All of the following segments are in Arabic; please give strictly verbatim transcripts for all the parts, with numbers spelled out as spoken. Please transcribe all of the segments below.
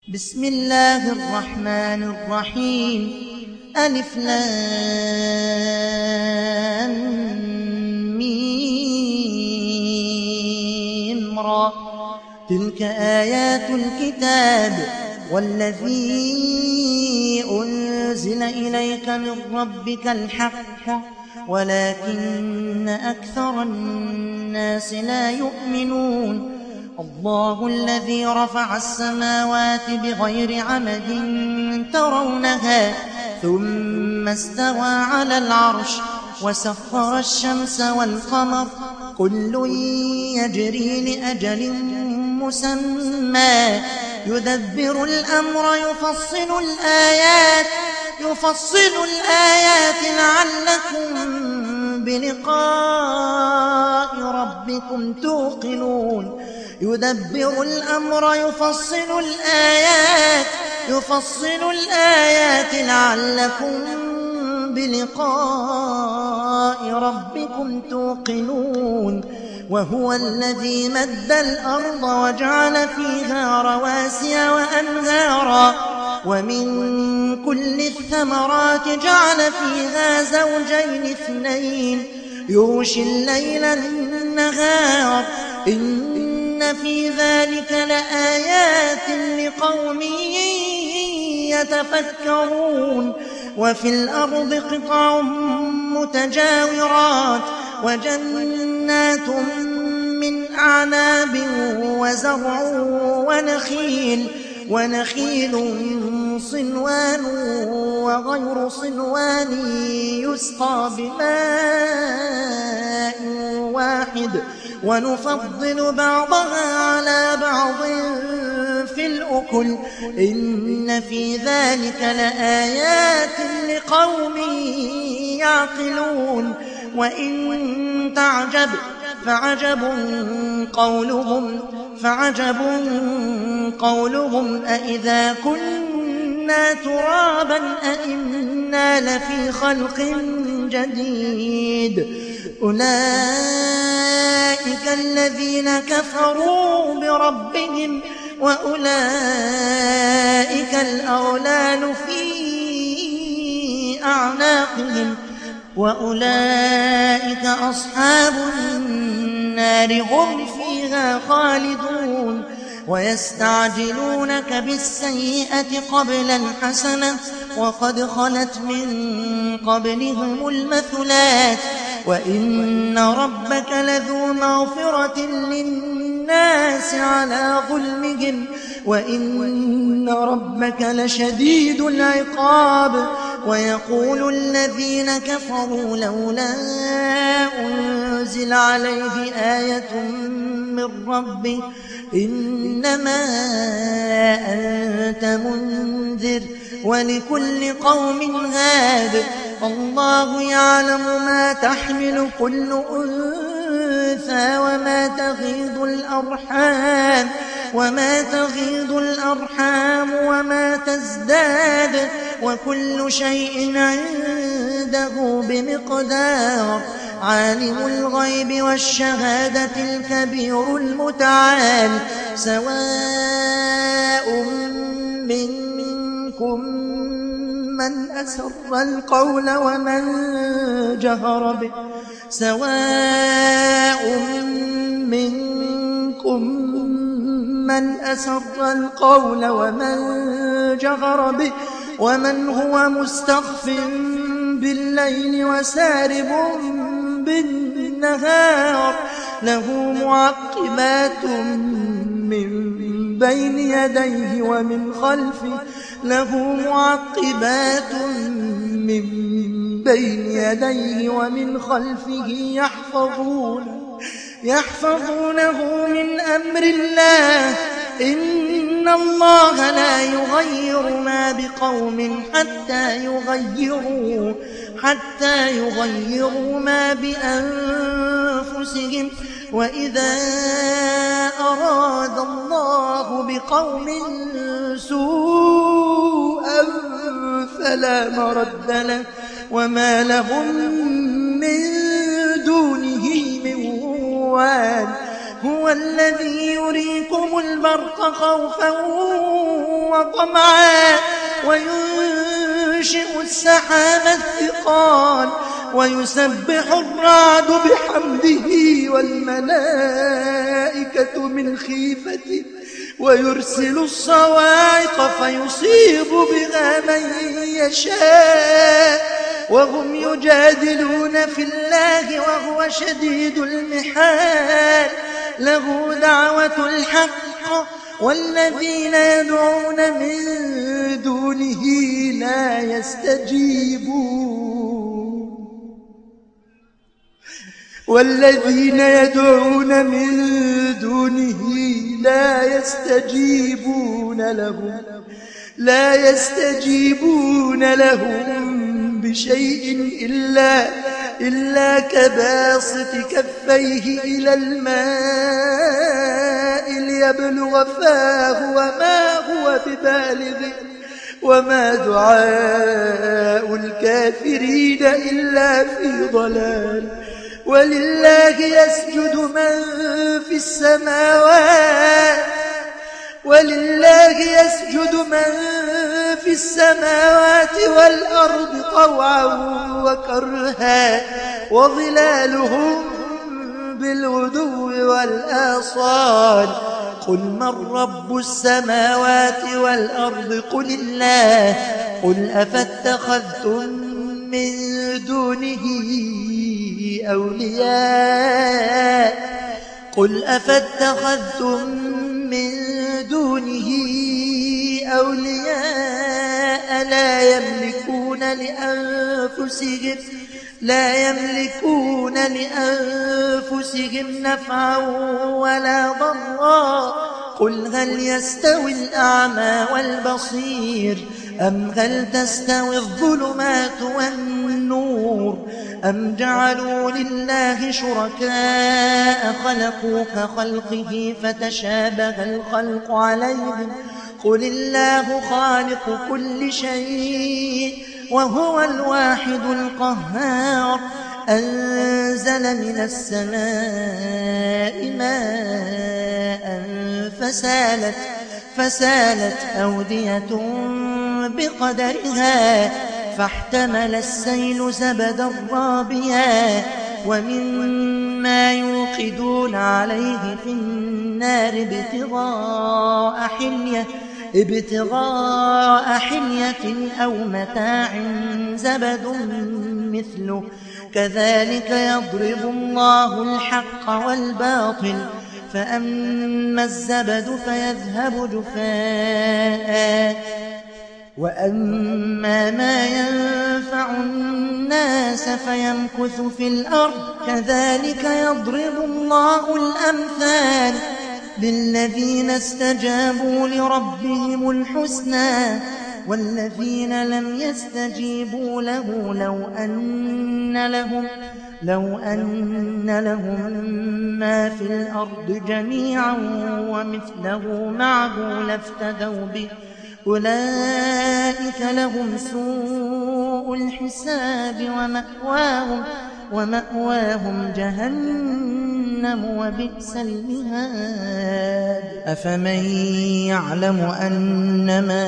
بسم الله الرحمن الرحيم. ألف لام ميم را. تلك آيات الكتاب والذي أنزل إليك من ربك الحق ولكن أكثر الناس لا يؤمنون. الله الذي رفع السماوات بغير عمد ترونها ثم استوى على العرش وسخر الشمس والقمر كل يجري لأجل مسمى يدبر الأمر يفصل الآيات يفصل الآيات لعلكم بلقاء ربكم توقنون. يدبر الأمر يفصل الآيات يفصل الآيات لعلكم بلقاء ربكم توقنون. وهو الذي مد الأرض وجعل فيها رواسي وأنهارا ومن كل الثمرات جعل فيها زوجين اثنين يغشي الليل النهار إن في ذلك لآيات لقوم يتفكرون. وفي الأرض قطع متجاورات وجنات من أعناب وزرع ونخيل ونخيل صنوان وغير صنوان يسقى بماء واحد ونفضل بعضها على بعض في الأكل إن في ذلك لآيات لقوم يعقلون. وإن تعجب فعجب قولهم فعجب قولهم أإذا كنا ترابا أإنا لفي خلق جديد. أولئك الذين كفروا بربهم وأولئك الأغلال في أعناقهم وأولئك أصحاب النار هم فيها خالدون. ويستعجلونك بالسيئة قبل الحسنة وقد خلت من قبلهم المثلات وإن ربك لذو مغفرة للناس على ظلمهم وإن ربك لشديد العقاب. ويقول الذين كفروا لولا أنزل عليه آية من ربه إنما أنت منذر ولكل قوم هاد. الله يعلم ما تحمل كل أنثى وما تغيض الأرحام وما تغيض الأرحام وما تزداد وكل شيء عنده بمقدار. عالم الغيب والشهادة الكبير المتعال. سواء منكم من أسر القول ومن جهر به سواء منكم من أسر القول ومن جهر به ومن هو مستخف بالليل وسارب بالنهار. له معقبات من بين يديه ومن خلفه له معقبات من بين يديه ومن خلفه يحفظونه يحفظونه من أمر الله. إن الله لا يغير ما بقوم حتى يغيروا حتى يغيروا ما بأنفسهم. وإذا أراد الله بقوم سوءا فلا مرد له وما لهم من دونه من وال. هو الذي يريكم البرق خوفا وطمعا وينشئ السحاب الثقال ويسبح الرعد بحمده والملائكة من خيفته ويرسل الصواعق فيصيب بها من يشاء وهم يجادلون في الله وهو شديد المحال له دعوة الحق والذين يدعون من دونه لا يستجيبون والذين يدعون من دونه لا يستجيبون لهم لا يستجيبون لهم بشيء إلا إلا كباسط كفيه إلى الماء ليبلغ فاه وما هو ببالغه وما دعاء الكافرين إلا في ضلال ولله يسجد من في السماوات ولله يسجد من في السماوات والأرض طوعا وكرها وظلالهم بالغدو والآصال قل من رب السماوات والأرض قل الله قل أفاتخذتم من دونه أولياء قل أفاتخذتم من دونه أولياء لا يملكون لأنفسهم لا يملكون لأنفسهم نفعا ولا ضرا قل هل يستوي الأعمى والبصير أم هل تستوي الظلمات والنور أم جعلوا لله شركاء خلقوا كخلقه فتشابه الخلق عليهم قل الله خالق كل شيء وهو الواحد القهار أنزل من السماء ماء فسالت فسالت أودية بقدرها فاحتمل السيل زبدا رابيا ومما يوقدون عليه في النار ابتغاء حلية ابتغاء حلية أو متاع زبد مثله كذلك يضرب الله الحق والباطل فأما الزبد فيذهب جفاء وأما ما ينفع الناس فيمكث في الأرض كذلك يضرب الله الأمثال للذين استجابوا لربهم الحسنى والذين لم يستجيبوا له لو أن لهم لو أن لهم ما في الأرض جميعا ومثله معه لافتدوا به أولئك لهم سوء الحساب ومأواهم ومأواهم جهنم وبئس المهاد أفمن يعلم أنما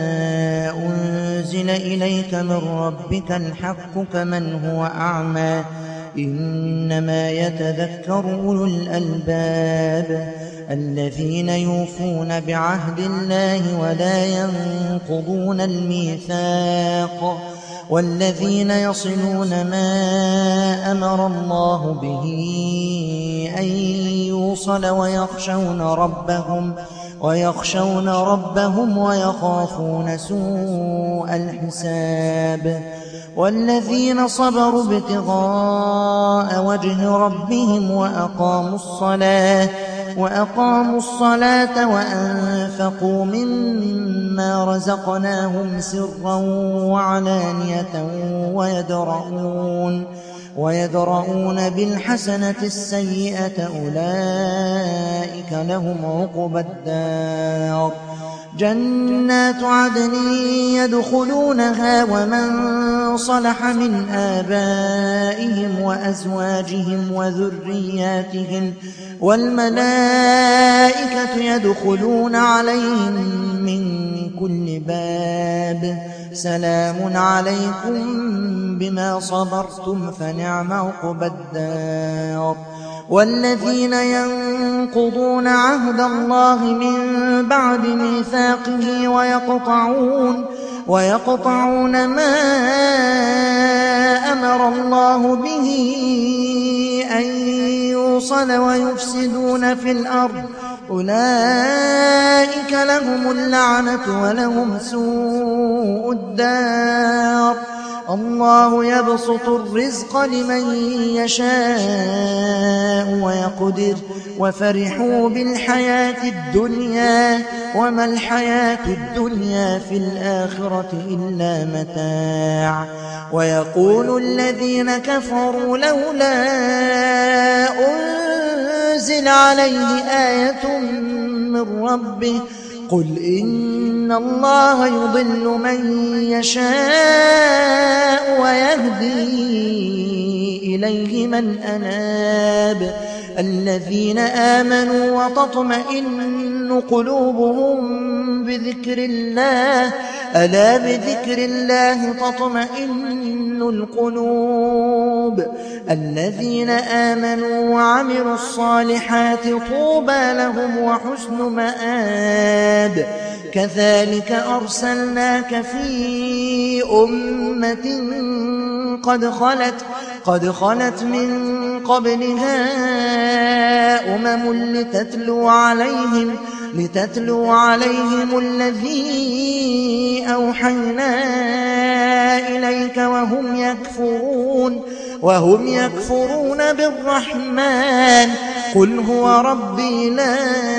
أنزل إليك من ربك الحق كمن هو أعمى إنما يتذكر أولو الألباب الذين يوفون بعهد الله ولا ينقضون الميثاق والذين يصلون ما أمر الله به أن يوصل ويخشون ربهم ويخشون ربهم ويخافون سوء الحساب والذين صبروا ابتغاء وجه ربهم وأقاموا الصلاة وأقاموا الصلاة وأنفقوا مما رزقناهم سرا وعلانية ويدرؤون ويدرؤون بالحسنة السيئة أولئك لهم عقبى الدار جنات عدن يدخلونها ومن صلح من آبائهم وأزواجهم وذرياتهم والملائكة يدخلون عليهم من كل باب سلام عليكم بما صبرتم فنعم عقبى الدار. والذين ينقضون عهد الله من بعد ميثاقه ويقطعون ويقطعون ما أمر الله به أن يوصل ويفسدون في الأرض أولئك لهم اللعنة ولهم سوء الدار. الله يبسط الرزق لمن يشاء ويقدر وفرحوا بالحياة الدنيا وما الحياة الدنيا في الآخرة إلا متاع. ويقول الذين كفروا لولا أنزل عليه آية من ربه قل إن الله يضل من يشاء ويهدي إليه من أناب. الذين آمنوا وتطمئن قلوبهم بذكر الله ألا بذكر الله تطمئن القلوب. الذين آمنوا وعملوا الصالحات طوبى لهم وحسن مآب. كذلك أرسلناك في أمة قد خلت قد خلت من قبلها أمم لتتلو عليهم لتتلو عليهم الذي أوحينا إليك وهم يكفرون وهم يكفرون بالرحمن قل هو ربي لا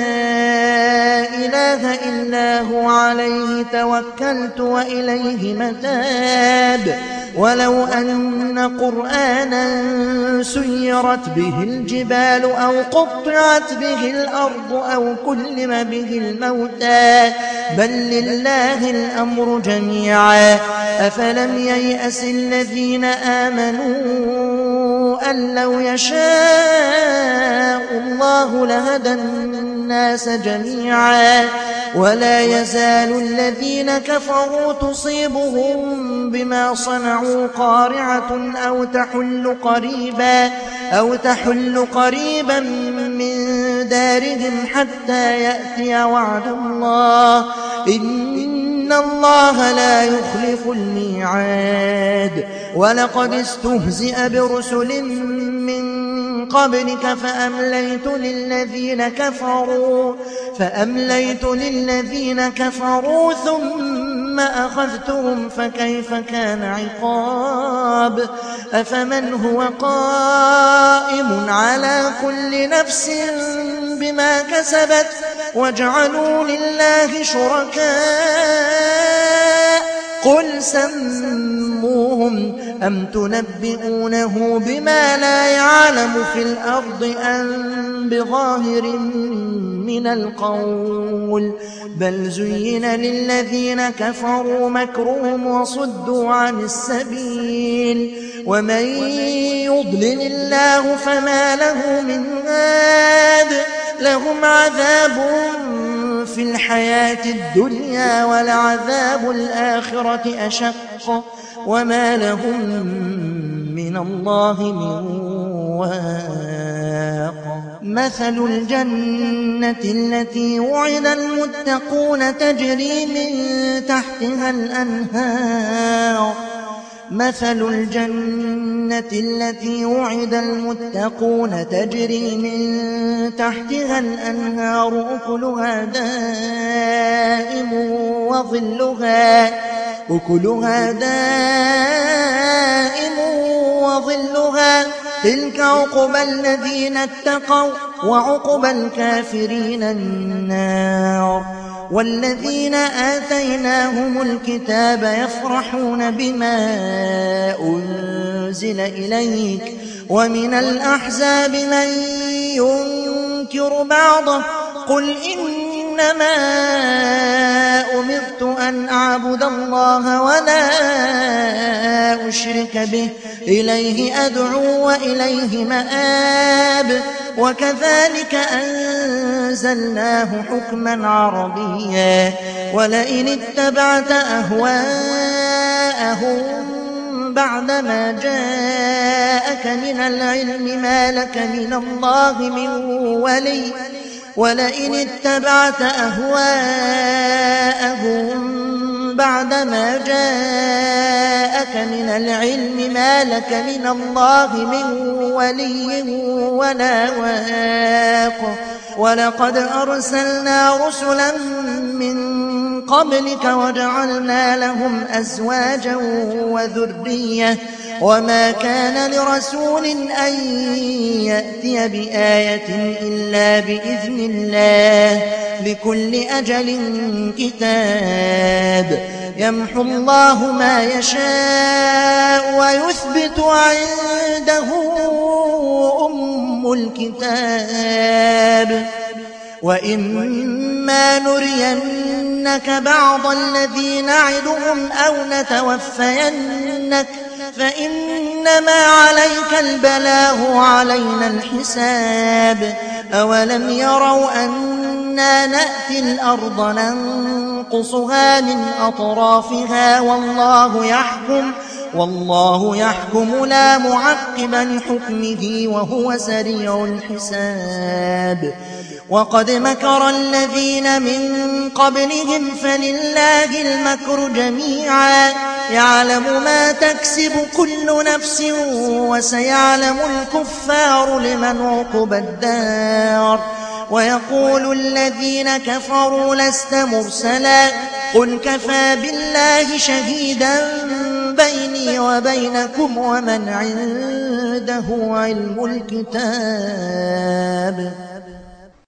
إله إلا هو عليه توكلت وإليه متاب. ولو أن قرآنا سيرت به الجبال أو قطعت به الأرض أو كلم به الموتى بل لله الأمر جميعا أفلم ييأس الذين آمنوا أن لو يشاء الله لهدى الناس جميعا ولا يزال الذين كفروا تصيبهم بما صنعوا قارعة أو تحل قريبا أو تحل قريبا من دارهم حتى يأتي وعد الله إن الله لا يخلف الميعاد. ولقد استهزئ برسل من قبلك فأمليت للذين كفروا فأمليت للذين كفروا ثم أخذتهم فكيف كان عقاب. أفمن هو قائم على كل نفس بما كسبت وجعلوا لله شركاء قل سموهم أم تنبئونه بما لا يعلم في الأرض أم بظاهر من القول بل زين للذين كفروا مكرهم وصدوا عن السبيل ومن يضلل الله فما له من هاد لهم عذاب في الحياة الدنيا ولعذاب الآخرة أشق وما لهم من الله من واق. مثل الجنة التي وعد المتقون تجري من تحتها الأنهار مثل الجنة التي وعد المتقون تجري من تحتها الأنهار أكلها دائم وظلها أكلها دائم وظلها تلك عقبى الذين اتقوا وعقبى الكافرين النار. والذين آتيناهم الكتاب يفرحون بما أنزل إليك ومن الأحزاب من ينكر بعضه قل إنما أمرت أن أعبد الله ولا أشرك به إليه أدعو وإليه مآب وكذلك أنزلناه حكما عربيا ولئن اتبعت أهواءهم بعدما جاءك من العلم ما لك من الله من ولي ولئن اتبعت أهواءهم بعدما جاءك من العلم ما لك من الله من ولي ولا واق ولقد أرسلنا رسلا من قبلك وجعلنا لهم أزواجا وذرية وما كان لرسول أن يأتي بآية إلا بإذن الله لكل أجل كتاب يمحو الله ما يشاء ويثبت عنده أم الكتاب وإما نرينك بعض الذي نعدهم أو نتوفينك فإنما عليك البلاغ وعلينا الحساب أولم يروا أنا نأتي الأرض ننقصها من أطرافها والله يحكم والله يحكم لا معقب لحكمه وهو سريع الحساب وقد مكر الذين من قبلهم فلله المكر جميعا يعلم ما تكسب كل نفس وسيعلم الكفار لمن عقبى الدار ويقول الذين كفروا لست مرسلا قل كفى بالله شهيدا بيني وبينكم ومن عنده علم الكتاب